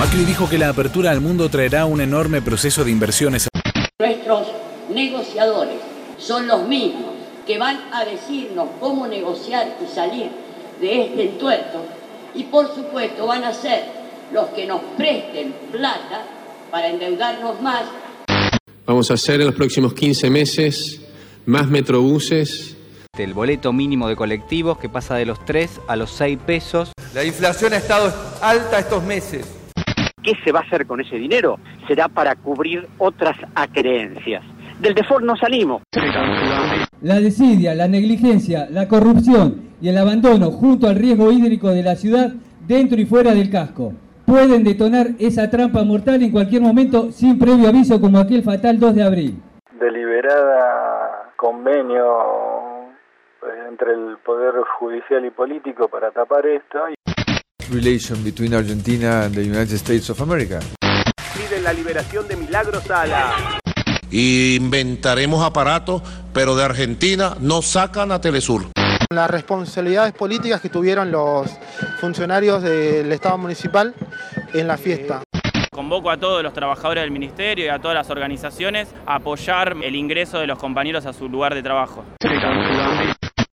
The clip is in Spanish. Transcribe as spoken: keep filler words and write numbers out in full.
Macri dijo que la apertura al mundo traerá un enorme proceso de inversiones. Nuestros negociadores son los mismos que van a decirnos cómo negociar y salir de este entuerto, y por supuesto van a ser los que nos presten plata para endeudarnos más. Vamos a hacer en los próximos quince meses más metrobuses. El boleto mínimo de colectivos que pasa de los tres a los seis pesos. La inflación ha estado alta estos meses. ¿Qué se va a hacer con ese dinero? Será para cubrir otras acreencias. Del default no salimos. La desidia, la negligencia, la corrupción y el abandono junto al riesgo hídrico de la ciudad dentro y fuera del casco pueden detonar esa trampa mortal en cualquier momento sin previo aviso, como aquel fatal dos de abril. Deliberada convenio pues, entre el Poder Judicial y Político para tapar esto. Relation between Argentina and the United States of America. Piden la liberación de Milagro Sala. Inventaremos aparatos, pero de Argentina no sacan a Telesur. Las responsabilidades políticas que tuvieron los funcionarios del Estado municipal en la fiesta. Convoco a todos los trabajadores del ministerio y a todas las organizaciones a apoyar el ingreso de los compañeros a su lugar de trabajo.